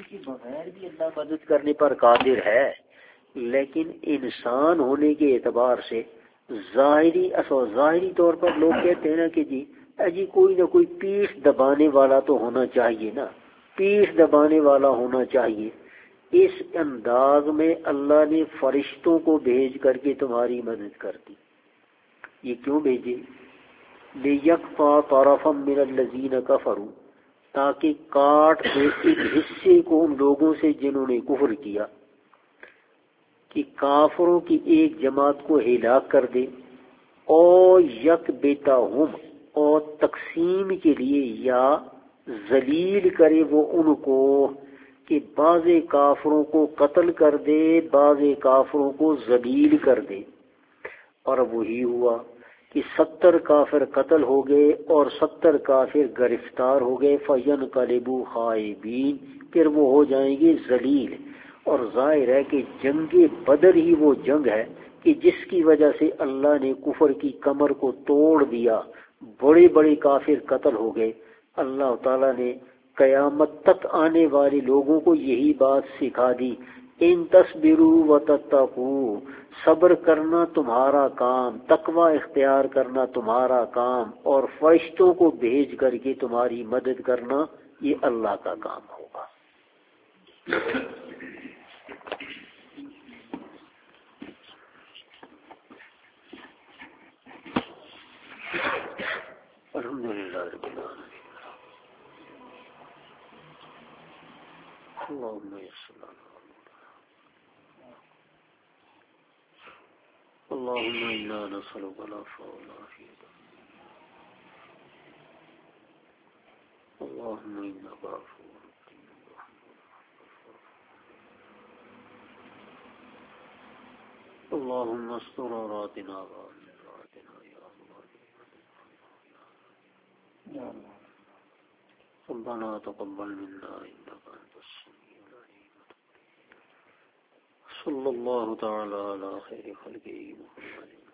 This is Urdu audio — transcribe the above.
کے بغیر بھی اللہ مدد کرنے پر قادر ہے، لیکن انسان ہونے کے اعتبار سے ظاہری طور پر لوگ کہتے ہیں نا کہ جی کوئی نہ کوئی پیٹھ دبانے والا تو ہونا چاہیے نا، پیٹھ دبانے والا ہونا چاہیے۔ اس انداز میں اللہ نے فرشتوں کو بھیج کر کے تمہاری مدد کر دی۔ یہ کیوں بھیجے؟ لِيَقْطَعَ طَرَفًا مِّنَ الَّذِينَ كَفَرُوا، تاکہ کاٹ دے ایک حصے کو ان لوگوں سے جنہوں نے کفر کیا، کہ کافروں کی ایک جماعت کو ہلاک کر دے، او یکبتہم، اور تقسیم کے لیے یا ذلیل کرے وہ ان کو، کہ بعض کافروں کو قتل کر دے، بعض کافروں کو ذلیل کر دے۔ اور وہی ہوا کہ 70 کافر قتل ہو گئے اور 70 کافر گرفتار ہو گئے، فَيَنْقَلِبُوا خَائِبِينَ، پھر وہ ہو جائیں گے ذلیل۔ اور ظاہر ہے کہ جنگ بدر ہی وہ جنگ ہے کہ جس کی وجہ سے اللہ نے کفر کی کمر کو توڑ دیا، بڑے بڑے کافر قتل ہو گئے۔ اللہ تعالیٰ نے قیامت تک آنے والے لوگوں کو یہی بات سکھا دی، ان تصبروا وتتقوا، صبر کرنا تمہارا کام، تقوی اختیار کرنا تمہارا کام، اور فرشتوں کو بھیج کر کے تمہاری مدد کرنا یہ اللہ کا کام ہوگا۔ الحمدللہ رب العالمین۔ اللہم صل علی اللهم إنا نسألك العفو والعافية، اللهم إنك عفو اللهم استر عوراتنا وآمن روعاتنا يا الله، ربنا تقبل منا إنك أنت السميع العليم، صلى الله تعالى على خير خلقه محمد